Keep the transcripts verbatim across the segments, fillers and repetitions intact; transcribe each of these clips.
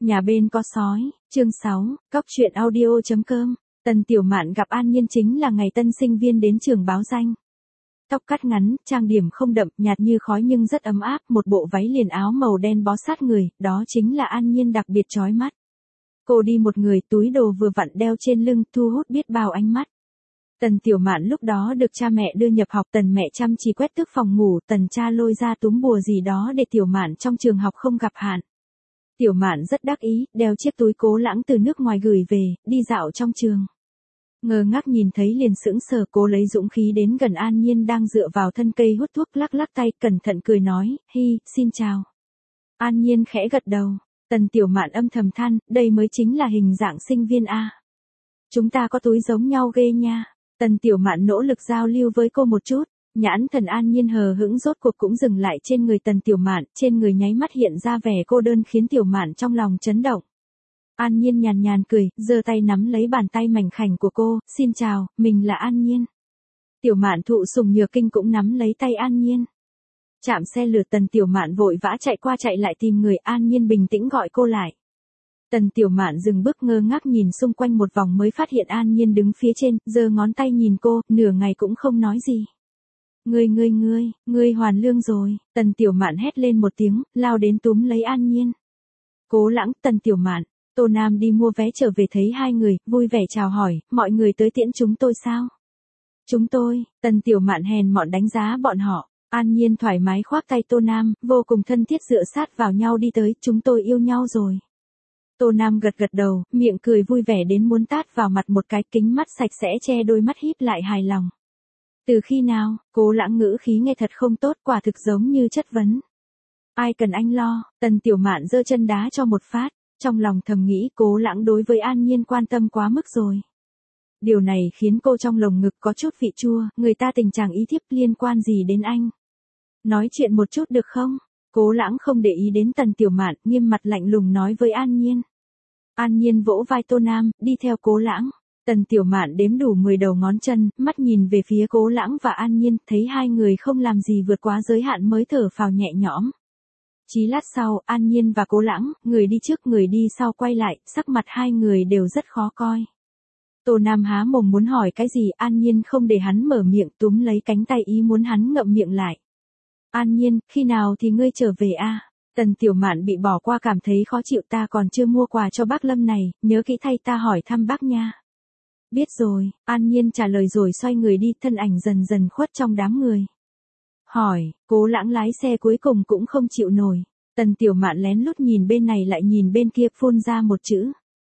Nhà bên có sói, chương sáu, cóc truyện audio chấm com. Tần Tiểu Mạn gặp An Nhiên chính là ngày tân sinh viên đến trường báo danh. Tóc cắt ngắn, trang điểm không đậm, nhạt như khói nhưng rất ấm áp, một bộ váy liền áo màu đen bó sát người, đó chính là An Nhiên đặc biệt chói mắt. Cô đi một người, túi đồ vừa vặn đeo trên lưng, thu hút biết bao ánh mắt. Tần Tiểu Mạn lúc đó được cha mẹ đưa nhập học, Tần mẹ chăm chỉ quét tước phòng ngủ, Tần cha lôi ra túm bùa gì đó để Tiểu Mạn trong trường học không gặp hạn. Tiểu Mạn rất đắc ý, đeo chiếc túi Cố Lãng từ nước ngoài gửi về, đi dạo trong trường. Ngơ ngác nhìn thấy liền sững sờ, Cố lấy dũng khí đến gần An Nhiên đang dựa vào thân cây hút thuốc, lắc lắc tay, cẩn thận cười nói, hi, xin chào. An Nhiên khẽ gật đầu. Tần Tiểu Mạn âm thầm than, đây mới chính là hình dạng sinh viên A. Chúng ta có túi giống nhau ghê nha. Tần Tiểu Mạn nỗ lực giao lưu với cô một chút. Nhãn thần An Nhiên hờ hững rốt cuộc cũng dừng lại trên người Tần Tiểu Mạn, trên người nháy mắt hiện ra vẻ cô đơn khiến Tiểu Mạn trong lòng chấn động. An Nhiên nhàn nhàn cười, giơ tay nắm lấy bàn tay mảnh khảnh của cô, xin chào, mình là An Nhiên. Tiểu Mạn thụ sủng nhược kinh cũng nắm lấy tay An Nhiên. Chạm xe lửa, Tần Tiểu Mạn vội vã chạy qua chạy lại tìm người, An Nhiên bình tĩnh gọi cô lại. Tần Tiểu Mạn dừng bước ngơ ngác nhìn xung quanh một vòng mới phát hiện An Nhiên đứng phía trên, giơ ngón tay nhìn cô, nửa ngày cũng không nói gì. Ngươi ngươi ngươi, ngươi hoàn lương rồi, Tần Tiểu Mạn hét lên một tiếng, lao đến túm lấy An Nhiên. Cố Lãng, Tần Tiểu Mạn, Tô Nam đi mua vé trở về thấy hai người, vui vẻ chào hỏi, mọi người tới tiễn chúng tôi sao? Chúng tôi, Tần Tiểu Mạn hèn mọn đánh giá bọn họ. An Nhiên thoải mái khoác tay Tô Nam, vô cùng thân thiết dựa sát vào nhau đi tới, chúng tôi yêu nhau rồi. Tô Nam gật gật đầu, miệng cười vui vẻ đến muốn tát vào mặt một cái, kính mắt sạch sẽ che đôi mắt híp lại hài lòng. Từ khi nào? Cố Lãng ngữ khí nghe thật không tốt, quả thực giống như chất vấn. Ai cần anh lo? Tần Tiểu Mạn giơ chân đá cho một phát, trong lòng thầm nghĩ Cố Lãng đối với An Nhiên quan tâm quá mức rồi. Điều này khiến cô trong lồng ngực có chút vị chua, người ta tình trạng ý thiếp liên quan gì đến anh? Nói chuyện một chút được không? Cố Lãng không để ý đến Tần Tiểu Mạn, nghiêm mặt lạnh lùng nói với An Nhiên. An Nhiên vỗ vai Tô Nam, đi theo Cố Lãng. Tần Tiểu Mạn đếm đủ mười đầu ngón chân, mắt nhìn về phía Cố Lãng và An Nhiên, thấy hai người không làm gì vượt quá giới hạn mới thở phào nhẹ nhõm. Chỉ lát sau, An Nhiên và Cố Lãng, người đi trước người đi sau quay lại, sắc mặt hai người đều rất khó coi. Tô Nam há mồm muốn hỏi cái gì, An Nhiên không để hắn mở miệng, túm lấy cánh tay ý muốn hắn ngậm miệng lại. An Nhiên, khi nào thì ngươi trở về a? Tần Tiểu Mạn bị bỏ qua cảm thấy khó chịu, ta còn chưa mua quà cho bác Lâm này, nhớ kỹ thay ta hỏi thăm bác nha. Biết rồi, An Nhiên trả lời rồi xoay người đi, thân ảnh dần dần khuất trong đám người. Hỏi, Cố Lãng lái xe cuối cùng cũng không chịu nổi. Tần Tiểu Mạn lén lút nhìn bên này lại nhìn bên kia, phun ra một chữ.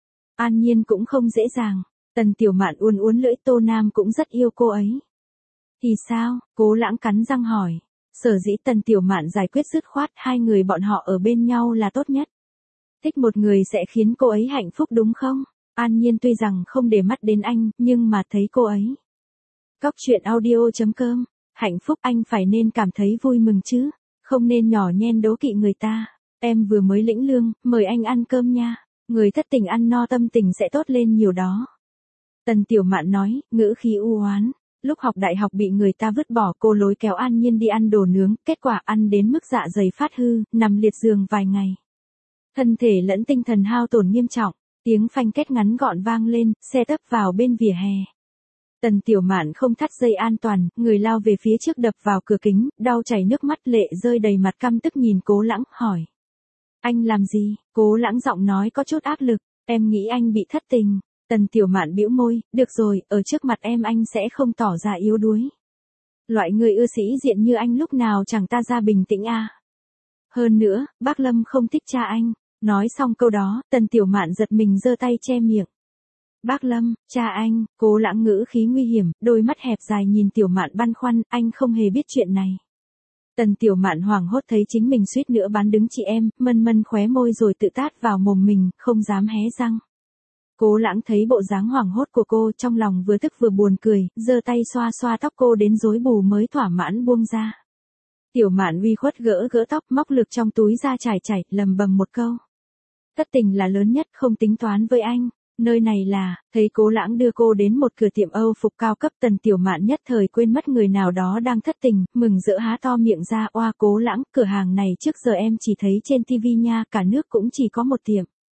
An Nhiên cũng không dễ dàng. Tần Tiểu Mạn uốn uốn lưỡi, Tô Nam cũng rất yêu cô ấy. Thì sao? Cố Lãng cắn răng hỏi. Sở dĩ Tần Tiểu Mạn giải quyết dứt khoát, hai người bọn họ ở bên nhau là tốt nhất. Thích một người sẽ khiến cô ấy hạnh phúc đúng không? An Nhiên tuy rằng không để mắt đến anh, nhưng mà thấy cô ấy. Cóc truyện audio chấm com, hạnh phúc anh phải nên cảm thấy vui mừng chứ, không nên nhỏ nhen đố kỵ người ta. Em vừa mới lĩnh lương, mời anh ăn cơm nha, người thất tình ăn no tâm tình sẽ tốt lên nhiều đó. Tần Tiểu Mạn nói, ngữ khí u oán. Lúc học đại học bị người ta vứt bỏ, cô lối kéo An Nhiên đi ăn đồ nướng, kết quả ăn đến mức dạ dày phát hư, nằm liệt giường vài ngày. Thân thể lẫn tinh thần hao tổn nghiêm trọng, tiếng phanh két ngắn gọn vang lên, xe tấp vào bên vỉa hè. Tần Tiểu Mạn không thắt dây an toàn, người lao về phía trước đập vào cửa kính, đau chảy nước mắt lệ rơi đầy mặt, căm tức nhìn Cố Lãng, hỏi. Anh làm gì? Cố Lãng giọng nói có chút áp lực, em nghĩ anh bị thất tình. Tần Tiểu Mạn bĩu môi, được rồi, ở trước mặt em anh sẽ không tỏ ra yếu đuối. Loại người ưa sĩ diện như anh lúc nào chẳng ta ra bình tĩnh a. À. Hơn nữa, bác Lâm không thích cha anh. Nói xong câu đó, Tần Tiểu Mạn giật mình giơ tay che miệng. Bác Lâm, cha anh, Cố Lãng ngữ khí nguy hiểm, đôi mắt hẹp dài nhìn Tiểu Mạn băn khoăn, anh không hề biết chuyện này. Tần Tiểu Mạn hoảng hốt thấy chính mình suýt nữa bán đứng chị em, mân mân khóe môi rồi tự tát vào mồm mình, không dám hé răng. Cố Lãng thấy bộ dáng hoảng hốt của cô, trong lòng vừa tức vừa buồn cười, giơ tay xoa xoa tóc cô đến rối bù mới thỏa mãn buông ra. Tiểu Mạn uy khuất gỡ gỡ tóc, móc lược trong túi ra trải trải, lầm bầm một câu. Thất tình là lớn nhất, không tính toán với anh. Nơi này là, thấy Cố Lãng đưa cô đến một cửa tiệm Âu phục cao cấp, Tần Tiểu Mạn nhất thời quên mất người nào đó đang thất tình, mừng rỡ há to miệng ra, oa Cố Lãng, cửa hàng này trước giờ em chỉ thấy trên tivi nha, cả nước cũng chỉ có một tiệm.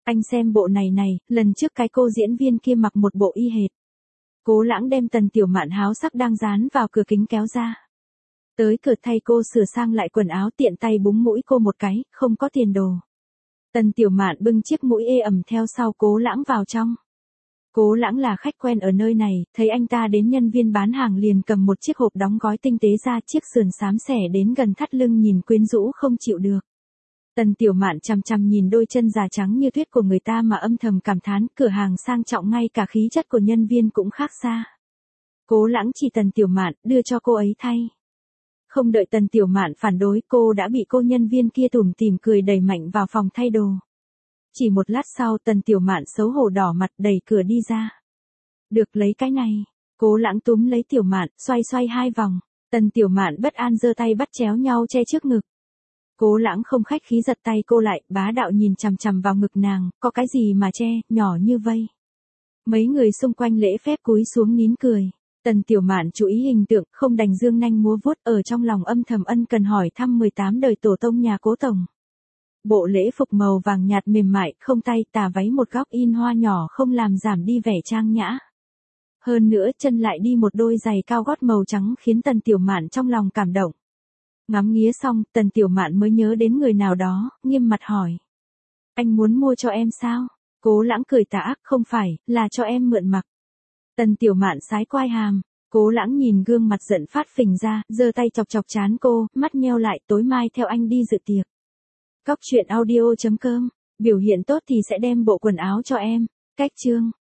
Anh xem bộ này này, lần trước cái cô diễn viên kia mặc một bộ y hệt. Cố Lãng đem Tần Tiểu Mạn háo sắc đang dán vào cửa kính kéo ra. Tới cửa thay cô sửa sang lại quần áo, tiện tay búng mũi cô một cái, không có tiền đồ. Tần Tiểu Mạn bưng chiếc mũi ê ẩm theo sau Cố Lãng vào trong. Cố Lãng là khách quen ở nơi này, thấy anh ta đến, nhân viên bán hàng liền cầm một chiếc hộp đóng gói tinh tế ra, chiếc sườn xám xẻ đến gần thắt lưng, nhìn quyến rũ không chịu được. Tần Tiểu Mạn chằm chằm nhìn đôi chân già trắng như tuyết của người ta mà âm thầm cảm thán, cửa hàng sang trọng ngay cả khí chất của nhân viên cũng khác xa. Cố Lãng chỉ Tần Tiểu Mạn, đưa cho cô ấy thay. Không đợi Tần Tiểu Mạn phản đối, cô đã bị cô nhân viên kia tủm tỉm cười đẩy mạnh vào phòng thay đồ. Chỉ một lát sau Tần Tiểu Mạn xấu hổ đỏ mặt đẩy cửa đi ra. Được, lấy cái này. Cố Lãng túm lấy Tiểu Mạn, xoay xoay hai vòng. Tần Tiểu Mạn bất an giơ tay bắt chéo nhau che trước ngực. Cố Lãng không khách khí giật tay cô lại, bá đạo nhìn chằm chằm vào ngực nàng, có cái gì mà che, nhỏ như vây. Mấy người xung quanh lễ phép cúi xuống nín cười. Tần Tiểu Mạn chú ý hình tượng, không đành dương nanh múa vuốt, ở trong lòng âm thầm ân cần hỏi thăm mười tám đời tổ tông nhà Cố tổng. Bộ lễ phục màu vàng nhạt mềm mại, không tay, tà váy một góc in hoa nhỏ không làm giảm đi vẻ trang nhã. Hơn nữa chân lại đi một đôi giày cao gót màu trắng khiến Tần Tiểu Mạn trong lòng cảm động. Ngắm nghía xong, Tần Tiểu Mạn mới nhớ đến người nào đó, nghiêm mặt hỏi. Anh muốn mua cho em sao? Cố Lãng cười tà ác, không phải, là cho em mượn mặc. Tần Tiểu Mạn sái quai hàm. Cố Lãng nhìn gương mặt giận phát phình ra, giơ tay chọc chọc trán cô, mắt nheo lại, tối mai theo anh đi dự tiệc. Cóc truyện audio chấm com, biểu hiện tốt thì sẽ đem bộ quần áo cho em. Cách chương.